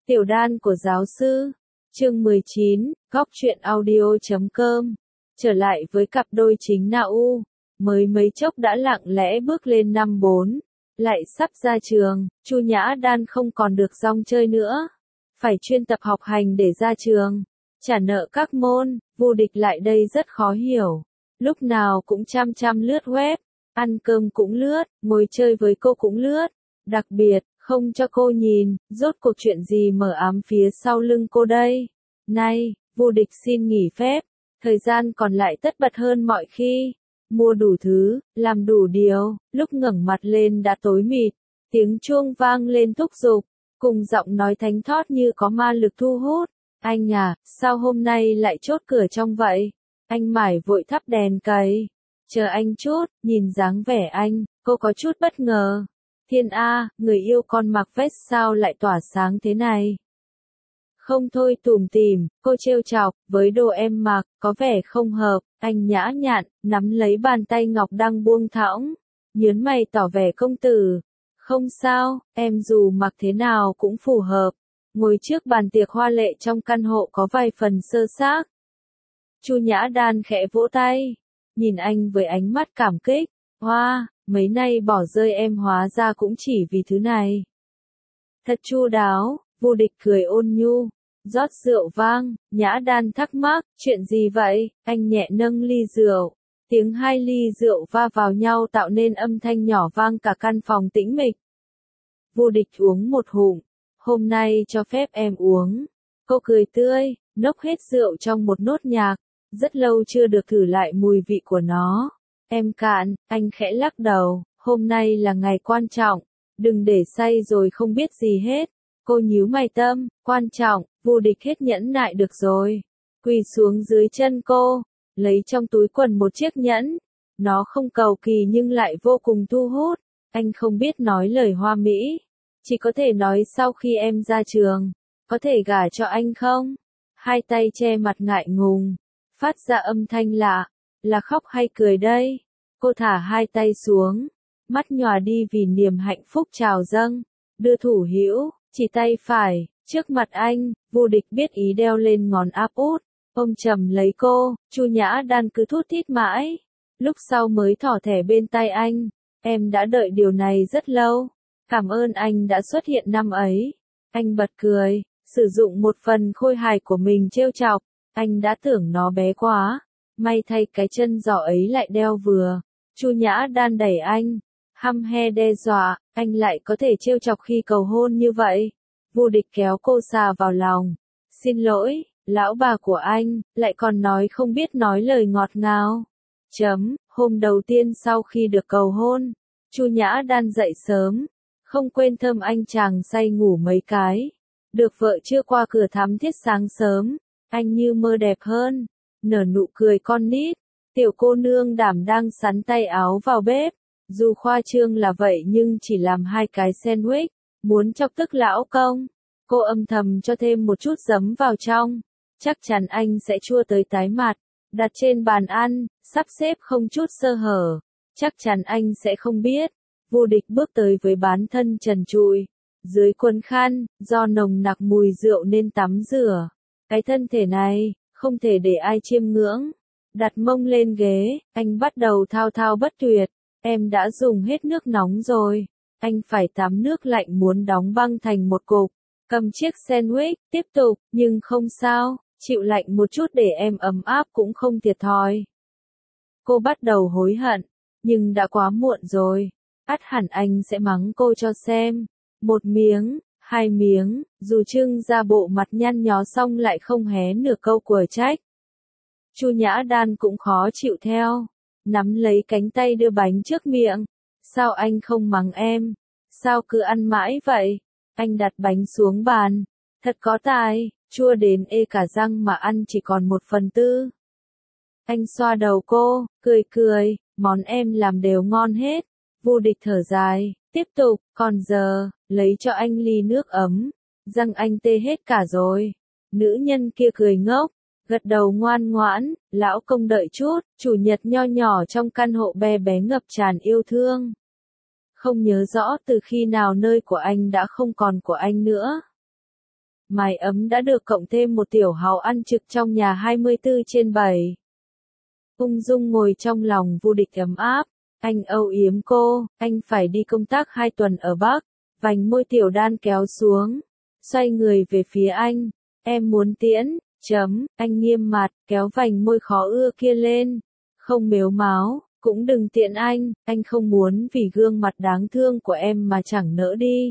Tiểu đan của giáo sư. Chương 19, góc truyện audio.com. Trở lại với cặp đôi chính Na U, mới mấy chốc đã lặng lẽ bước lên năm 4, lại sắp ra trường, Chu Nhã Đan không còn được rong chơi nữa, phải chuyên tập học hành để ra trường, trả nợ các môn. Vô Địch lại đây rất khó hiểu, lúc nào cũng chăm chăm lướt web, ăn cơm cũng lướt, ngồi chơi với cô cũng lướt, đặc biệt không cho cô nhìn, rốt cuộc chuyện gì mờ ám phía sau lưng cô đây. Nay, Vô Địch xin nghỉ phép, thời gian còn lại tất bật hơn mọi khi, mua đủ thứ, làm đủ điều, lúc ngẩng mặt lên đã tối mịt, tiếng chuông vang lên thúc giục, cùng giọng nói thánh thót như có ma lực thu hút. Anh à, sao hôm nay lại chốt cửa trong vậy? Anh mải vội thắp đèn cầy. Chờ anh chút, nhìn dáng vẻ anh, cô có chút bất ngờ. Thiên A, người yêu con mặc vest sao lại tỏa sáng thế này? Không thôi tủm tỉm, cô trêu chọc, với đồ em mặc, có vẻ không hợp. Anh nhã nhặn, nắm lấy bàn tay ngọc đang buông thõng, nhớn mày tỏ vẻ công tử. Không sao, em dù mặc thế nào cũng phù hợp. Ngồi trước bàn tiệc hoa lệ trong căn hộ có vài phần sơ xác. Chu Nhã Đan khẽ vỗ tay, nhìn anh với ánh mắt cảm kích. Hoa, mấy nay bỏ rơi em hóa ra cũng chỉ vì thứ này. Thật chu đáo, Vô Địch cười ôn nhu, rót rượu vang. Nhã Đan thắc mắc, chuyện gì vậy? Anh nhẹ nâng ly rượu, tiếng hai ly rượu va vào nhau tạo nên âm thanh nhỏ vang cả căn phòng tĩnh mịch. Vô Địch uống một hụm, hôm nay cho phép em uống. Cô cười tươi, nốc hết rượu trong một nốt nhạc, rất lâu chưa được thử lại mùi vị của nó. Em cạn, anh khẽ lắc đầu, hôm nay là ngày quan trọng, đừng để say rồi không biết gì hết. Cô nhíu mày tâm, quan trọng, Vô Địch hết nhẫn nại được rồi. Quỳ xuống dưới chân cô, lấy trong túi quần một chiếc nhẫn. Nó không cầu kỳ nhưng lại vô cùng thu hút. Anh không biết nói lời hoa mỹ, chỉ có thể nói sau khi em ra trường, có thể gả cho anh không? Hai tay che mặt ngại ngùng, phát ra âm thanh lạ, là khóc hay cười đây? Cô thả hai tay xuống, mắt nhòa đi vì niềm hạnh phúc trào dâng, đưa thủ hữu, chỉ tay phải, trước mặt anh. Vô Địch biết ý đeo lên ngón áp út, ôm chầm lấy cô. Chu Nhã Đan cứ thút thít mãi, lúc sau mới thỏ thẻ bên tay anh. Em đã đợi điều này rất lâu, cảm ơn anh đã xuất hiện năm ấy. Anh bật cười, sử dụng một phần khôi hài của mình trêu chọc. Anh đã tưởng nó bé quá, may thay cái chân giỏ ấy lại đeo vừa. Chu Nhã Đan đẩy anh, hăm he đe dọa, anh lại có thể trêu chọc khi cầu hôn như vậy. Vô Địch kéo cô xà vào lòng. Xin lỗi, lão bà của anh, lại còn nói không biết nói lời ngọt ngào. Hôm đầu tiên sau khi được cầu hôn, Chu Nhã Đan dậy sớm, không quên thơm anh chàng say ngủ mấy cái. Được vợ chưa qua cửa thắm thiết sáng sớm, anh như mơ đẹp hơn, nở nụ cười con nít. Tiểu cô nương đảm đang sắn tay áo vào bếp, dù khoa trương là vậy nhưng chỉ làm 2 cái sandwich, muốn chọc tức lão công. Cô âm thầm cho thêm một chút giấm vào trong, chắc chắn anh sẽ chua tới tái mặt. Đặt trên bàn ăn, sắp xếp không chút sơ hở, chắc chắn anh sẽ không biết. Vô Địch bước tới với bán thân trần trụi, dưới quần khăn, do nồng nặc mùi rượu nên tắm rửa. Cái thân thể này, không thể để ai chiêm ngưỡng. Đặt mông lên ghế, anh bắt đầu thao thao bất tuyệt. Em đã dùng hết nước nóng rồi, anh phải tắm nước lạnh muốn đóng băng thành một cục. Cầm chiếc sandwich, tiếp tục, nhưng không sao, chịu lạnh một chút để em ấm áp cũng không thiệt thòi. Cô bắt đầu hối hận, nhưng đã quá muộn rồi. Ắt hẳn anh sẽ mắng cô cho xem. 1 miếng, 2 miếng, dù trưng ra bộ mặt nhăn nhó xong lại không hé nửa câu của trách. Chu Nhã Đan cũng khó chịu theo, nắm lấy cánh tay đưa bánh trước miệng. Sao anh không mắng em? Sao cứ ăn mãi vậy? Anh đặt bánh xuống bàn. Thật có tài, chua đến ê cả răng mà ăn chỉ còn 1/4. Anh xoa đầu cô, cười cười, món em làm đều ngon hết. Vô Địch thở dài, tiếp tục, còn giờ, lấy cho anh ly nước ấm. Răng anh tê hết cả rồi. Nữ nhân kia cười ngốc, gật đầu ngoan ngoãn. Lão công đợi chút, chủ nhật nho nhỏ trong căn hộ bé bé ngập tràn yêu thương. Không nhớ rõ từ khi nào nơi của anh đã không còn của anh nữa. mái ấm đã được cộng thêm một tiểu hào ăn trực trong nhà 24/7. Ung dung ngồi trong lòng Vu Địch ấm áp, anh âu yếm cô, anh phải đi công tác 2 tuần ở Bắc, vành môi Tiểu Đan kéo xuống, xoay người về phía anh, em muốn tiễn, anh nghiêm mặt, kéo vành môi khó ưa kia lên, không mếu máo, cũng đừng tiện anh không muốn vì gương mặt đáng thương của em mà chẳng nỡ đi.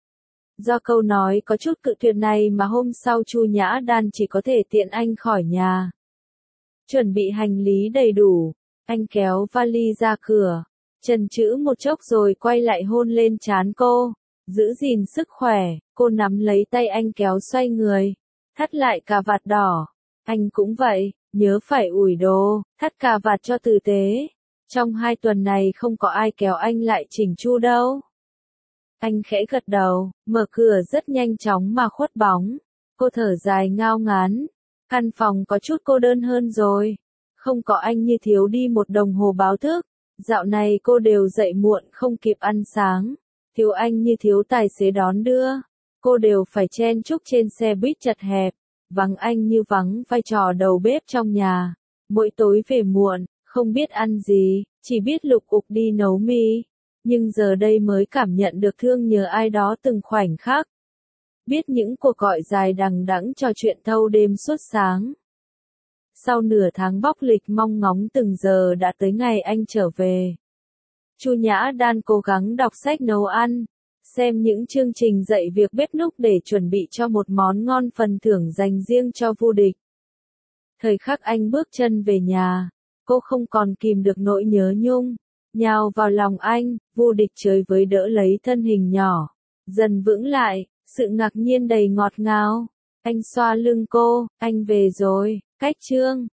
Do câu nói có chút cự tuyệt này mà hôm sau Chu Nhã Đan chỉ có thể tiện anh khỏi nhà. Chuẩn bị hành lý đầy đủ, anh kéo vali ra cửa, chần chừ một chốc rồi quay lại hôn lên trán cô, giữ gìn sức khỏe, cô nắm lấy tay anh kéo xoay người, thắt lại cà vạt đỏ, anh cũng vậy, nhớ phải ủi đồ, thắt cà vạt cho tử tế, trong 2 tuần này không có ai kéo anh lại chỉnh chu đâu. Anh khẽ gật đầu, mở cửa rất nhanh chóng mà khuất bóng, cô thở dài ngao ngán, căn phòng có chút cô đơn hơn rồi, không có anh như thiếu đi một đồng hồ báo thức, dạo này cô đều dậy muộn không kịp ăn sáng, thiếu anh như thiếu tài xế đón đưa, cô đều phải chen chúc trên xe buýt chật hẹp, vắng anh như vắng vai trò đầu bếp trong nhà, mỗi tối về muộn, không biết ăn gì, chỉ biết lục ục đi nấu mì. Nhưng giờ đây mới cảm nhận được thương nhớ ai đó từng khoảnh khắc. Biết những cuộc gọi dài đằng đẵng trò chuyện thâu đêm suốt sáng. Sau nửa tháng bóc lịch mong ngóng từng giờ đã tới ngày anh trở về. Chu Nhã Đan cố gắng đọc sách nấu ăn, xem những chương trình dạy việc bếp núc để chuẩn bị cho một món ngon phần thưởng dành riêng cho Vu Địch. Thời khắc anh bước chân về nhà, cô không còn kìm được nỗi nhớ nhung. Nhào vào lòng anh, Vu Địch chơi với đỡ lấy thân hình nhỏ, dần vững lại, sự ngạc nhiên đầy ngọt ngào. Anh xoa lưng cô, anh về rồi, cách chương.